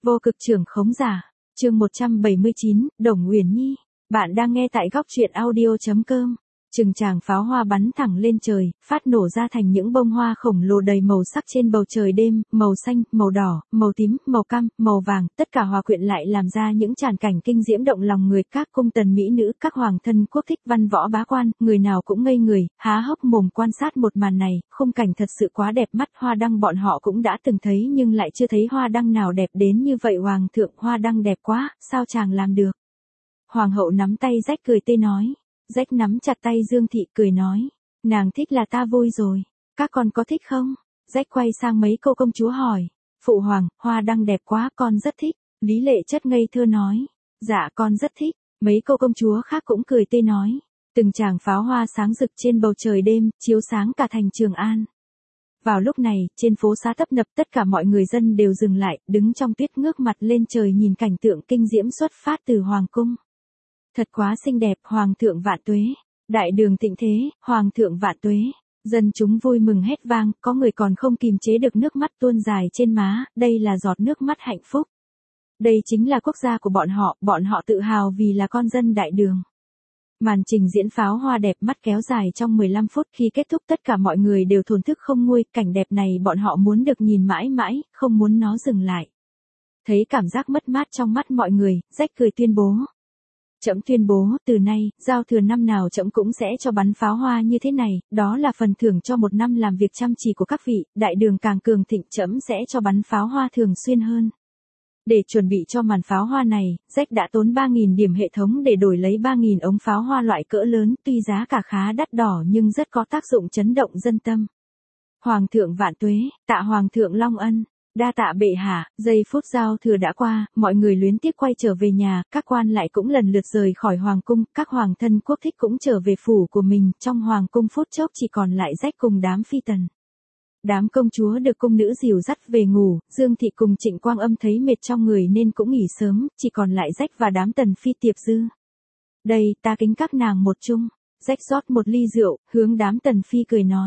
Vô cực trưởng khống giả. Chương 179, Đồng Uyển Nhi. Bạn đang nghe tại góc truyện audio.com. Chừng tràng pháo hoa bắn thẳng lên trời, phát nổ ra thành những bông hoa khổng lồ đầy màu sắc trên bầu trời đêm, màu xanh, màu đỏ, màu tím, màu cam, màu vàng, tất cả hòa quyện lại làm ra những tràn cảnh kinh diễm động lòng người. Các cung tần mỹ nữ, các hoàng thân quốc thích, văn võ bá quan, người nào cũng ngây người, há hốc mồm quan sát một màn này. Khung cảnh thật sự quá đẹp mắt. Hoa đăng bọn họ cũng đã từng thấy nhưng lại chưa thấy hoa đăng nào đẹp đến như vậy. Hoàng thượng, hoa đăng đẹp quá, sao chàng làm được? Hoàng hậu nắm tay Rách cười tươi nói. Rách nắm chặt tay Dương Thị cười nói. Nàng thích là ta vui rồi. Các con có thích không? Rách quay sang mấy cô công chúa hỏi. Phụ hoàng, hoa đăng đẹp quá, con rất thích. Lý Lệ chất ngây thơ nói. Dạ con rất thích. Mấy cô công chúa khác cũng cười tươi nói. Từng tràng pháo hoa sáng rực trên bầu trời đêm, chiếu sáng cả thành Trường An. Vào lúc này, trên phố xá tấp nập tất cả mọi người dân đều dừng lại, đứng trong tuyết ngước mặt lên trời nhìn cảnh tượng kinh diễm xuất phát từ hoàng cung. Thật quá xinh đẹp, hoàng thượng vạn tuế. Đại đường thịnh thế, hoàng thượng vạn tuế. Dân chúng vui mừng hét vang, có người còn không kìm chế được nước mắt tuôn dài trên má, đây là giọt nước mắt hạnh phúc. Đây chính là quốc gia của bọn họ tự hào vì là con dân đại đường. Màn trình diễn pháo hoa đẹp mắt kéo dài trong 15 phút, khi kết thúc tất cả mọi người đều thổn thức không nguôi, cảnh đẹp này bọn họ muốn được nhìn mãi mãi, không muốn nó dừng lại. Thấy cảm giác mất mát trong mắt mọi người, Rách cười tuyên bố. Trẫm tuyên bố, từ nay, giao thừa năm nào trẫm cũng sẽ cho bắn pháo hoa như thế này, đó là phần thưởng cho một năm làm việc chăm chỉ của các vị, đại đường càng cường thịnh trẫm sẽ cho bắn pháo hoa thường xuyên hơn. Để chuẩn bị cho màn pháo hoa này, Rách đã tốn 3.000 điểm hệ thống để đổi lấy 3.000 ống pháo hoa loại cỡ lớn, tuy giá cả khá đắt đỏ nhưng rất có tác dụng chấn động dân tâm. Hoàng thượng vạn tuế, tạ hoàng thượng long ân. Đa tạ bệ hạ. Giây phút giao thừa đã qua, mọi người luyến tiếc quay trở về nhà, các quan lại cũng lần lượt rời khỏi hoàng cung, các hoàng thân quốc thích cũng trở về phủ của mình, trong hoàng cung phút chốc chỉ còn lại Rách cùng đám phi tần. Đám công chúa được cung nữ dìu dắt về ngủ, Dương Thị cùng Trịnh Quang Âm thấy mệt trong người nên cũng nghỉ sớm, chỉ còn lại Rách và đám tần phi tiệp dư. Đây, ta kính các nàng một chung. Rách rót một ly rượu, hướng đám tần phi cười nói.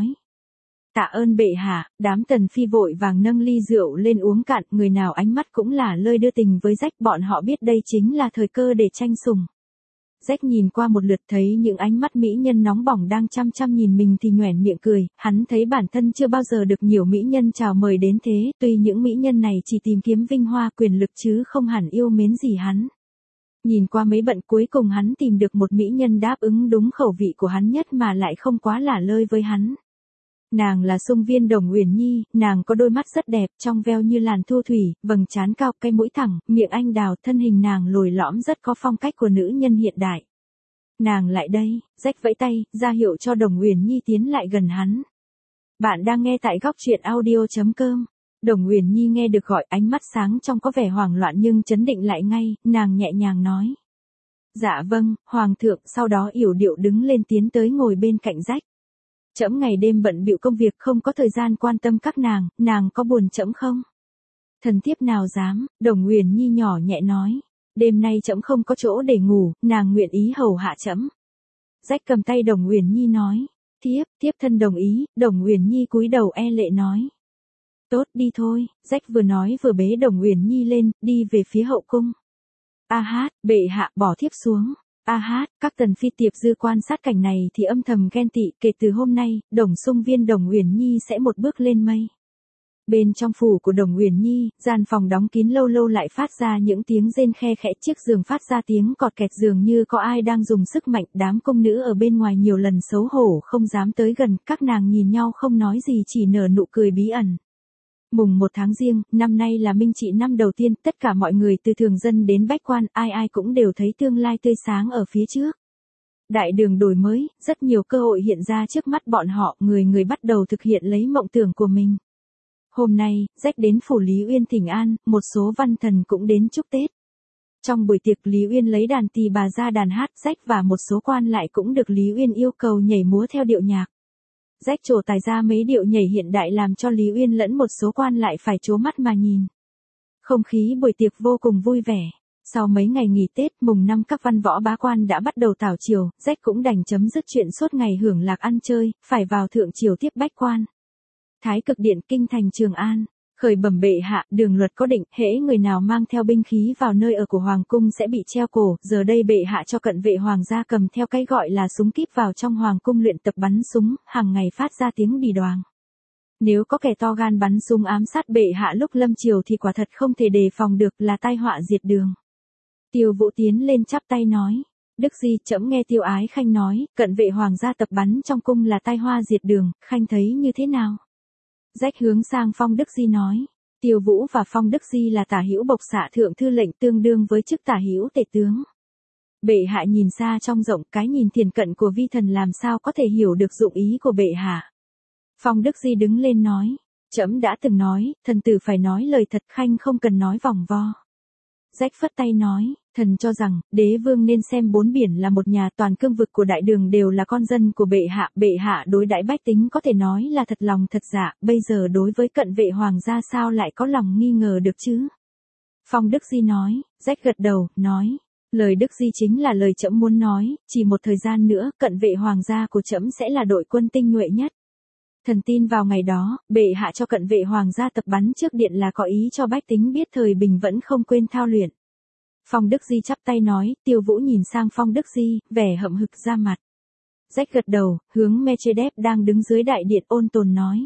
Tạ ơn bệ hạ. Đám tần phi vội vàng nâng ly rượu lên uống cạn, người nào ánh mắt cũng là lơi đưa tình với Rách, bọn họ biết đây chính là thời cơ để tranh sủng. Rách nhìn qua một lượt thấy những ánh mắt mỹ nhân nóng bỏng đang chăm chăm nhìn mình thì nhoẻn miệng cười, hắn thấy bản thân chưa bao giờ được nhiều mỹ nhân chào mời đến thế, tuy những mỹ nhân này chỉ tìm kiếm vinh hoa quyền lực chứ không hẳn yêu mến gì hắn. Nhìn qua mấy bận cuối cùng hắn tìm được một mỹ nhân đáp ứng đúng khẩu vị của hắn nhất mà lại không quá lả lơi với hắn. Nàng là Sung Viên Đồng Uyển Nhi, nàng có đôi mắt rất đẹp, trong veo như làn thu thủy, vầng trán cao, cái mũi thẳng, miệng anh đào, thân hình nàng lồi lõm rất có phong cách của nữ nhân hiện đại. Nàng lại đây. Rách vẫy tay, ra hiệu cho Đồng Uyển Nhi tiến lại gần hắn. Bạn đang nghe tại góc truyện audio.com. Đồng Uyển Nhi nghe được gọi, ánh mắt sáng trong có vẻ hoảng loạn nhưng chấn định lại ngay, nàng nhẹ nhàng nói. Dạ vâng, hoàng thượng, sau đó yểu điệu đứng lên tiến tới ngồi bên cạnh Rách. Trẫm ngày đêm bận bịu công việc không có thời gian quan tâm các nàng có buồn trẫm không? Thần thiếp nào dám, Đồng Uyển Nhi nhỏ nhẹ nói. Đêm nay trẫm không có chỗ để ngủ, nàng nguyện ý hầu hạ trẫm. Rách cầm tay Đồng Uyển Nhi nói. Thiếp thân đồng ý. Đồng Uyển Nhi cúi đầu e lệ nói. Tốt, đi thôi. Rách vừa nói vừa bế Đồng Uyển Nhi lên, đi về phía hậu cung. A hát, bệ hạ, bỏ thiếp xuống. A hát, các tần phi tiệp dư quan sát cảnh này thì âm thầm ghen tị, kể từ hôm nay, Đồng Sung Viên Đồng Uyển Nhi sẽ một bước lên mây. Bên trong phủ của Đồng Uyển Nhi, gian phòng đóng kín lâu lâu lại phát ra những tiếng rên khe khẽ, chiếc giường phát ra tiếng cọt kẹt dường như có ai đang dùng sức mạnh, đám cung nữ ở bên ngoài nhiều lần xấu hổ không dám tới gần, các nàng nhìn nhau không nói gì chỉ nở nụ cười bí ẩn. Mùng 1 tháng Giêng, năm nay là Minh Trị năm đầu tiên, tất cả mọi người từ thường dân đến bách quan, ai ai cũng đều thấy tương lai tươi sáng ở phía trước. Đại đường đổi mới, rất nhiều cơ hội hiện ra trước mắt bọn họ, người người bắt đầu thực hiện lấy mộng tưởng của mình. Hôm nay, Rách đến phủ Lý Uyên thỉnh an, một số văn thần cũng đến chúc Tết. Trong buổi tiệc Lý Uyên lấy đàn tỳ bà ra đàn hát, Rách và một số quan lại cũng được Lý Uyên yêu cầu nhảy múa theo điệu nhạc. Rách trổ tài ra mấy điệu nhảy hiện đại làm cho Lý Uyên lẫn một số quan lại phải trố mắt mà nhìn. Không khí buổi tiệc vô cùng vui vẻ. Sau mấy ngày nghỉ Tết, mùng 5 các văn võ bá quan đã bắt đầu tảo triều, Rách cũng đành chấm dứt chuyện suốt ngày hưởng lạc ăn chơi, phải vào thượng triều tiếp bách quan. Thái Cực Điện, kinh thành Trường An. Khởi bẩm bệ hạ, đường luật có định, hễ người nào mang theo binh khí vào nơi ở của hoàng cung sẽ bị treo cổ, giờ đây bệ hạ cho cận vệ hoàng gia cầm theo cái gọi là súng kíp vào trong hoàng cung luyện tập bắn súng, hàng ngày phát ra tiếng đì đoàng. Nếu có kẻ to gan bắn súng ám sát bệ hạ lúc lâm triều thì quả thật không thể đề phòng được, là tai họa diệt đường. Tiêu Vũ tiến lên chắp tay nói, Đức Di, trẫm nghe Tiêu Ái Khanh nói, cận vệ hoàng gia tập bắn trong cung là tai họa diệt đường, Khanh thấy như thế nào? Rách hướng sang Phong Đức Di nói, Tiêu Vũ và Phong Đức Di là tả hữu bộc xạ thượng thư lệnh tương đương với chức tả hữu tể tướng. Bệ hạ nhìn xa trong rộng, cái nhìn thiền cận của vi thần làm sao có thể hiểu được dụng ý của bệ hạ. Phong Đức Di đứng lên nói, trẫm đã từng nói, thần tử phải nói lời thật, Khanh không cần nói vòng vo. Rách phất tay nói, thần cho rằng, đế vương nên xem bốn biển là một nhà, toàn cương vực của đại đường đều là con dân của bệ hạ đối đãi bách tính có thể nói là thật lòng thật dạ, bây giờ đối với cận vệ hoàng gia sao lại có lòng nghi ngờ được chứ? Phong Đức Di nói, rách gật đầu, nói, lời Đức Di chính là lời trẫm muốn nói, chỉ một thời gian nữa, cận vệ hoàng gia của trẫm sẽ là đội quân tinh nhuệ nhất. Thần tin vào ngày đó, bệ hạ cho cận vệ hoàng gia tập bắn trước điện là có ý cho bách tính biết thời bình vẫn không quên thao luyện. Phong Đức Di chắp tay nói, Tiêu Vũ nhìn sang Phong Đức Di, vẻ hậm hực ra mặt. Rách gật đầu, hướng Mercedes đang đứng dưới đại điện ôn tồn nói.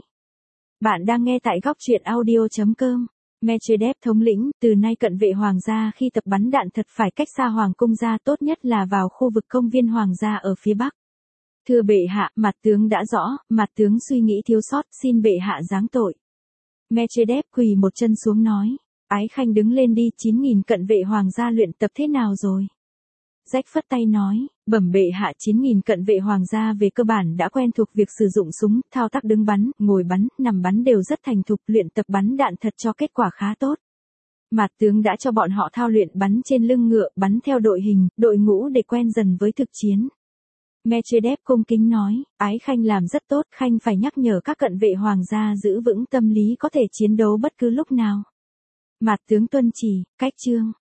Bạn đang nghe tại góc truyện audio.com. Mercedes thống lĩnh, từ nay cận vệ hoàng gia khi tập bắn đạn thật phải cách xa hoàng cung ra, tốt nhất là vào khu vực công viên hoàng gia ở phía bắc. Thưa bệ hạ, mặt tướng đã rõ, mặt tướng suy nghĩ thiếu sót, xin bệ hạ giáng tội. Mercedes quỳ một chân xuống nói, Ái Khanh đứng lên đi, 9.000 cận vệ hoàng gia luyện tập thế nào rồi? Rách phất tay nói, bẩm bệ hạ, 9.000 cận vệ hoàng gia về cơ bản đã quen thuộc việc sử dụng súng, thao tác đứng bắn, ngồi bắn, nằm bắn đều rất thành thục, luyện tập bắn đạn thật cho kết quả khá tốt. Mặt tướng đã cho bọn họ thao luyện bắn trên lưng ngựa, bắn theo đội hình, đội ngũ để quen dần với thực chiến. Mercedes cung kính nói, Ái Khanh làm rất tốt, Khanh phải nhắc nhở các cận vệ hoàng gia giữ vững tâm lý có thể chiến đấu bất cứ lúc nào. Mặt tướng tuân chỉ, cách chương.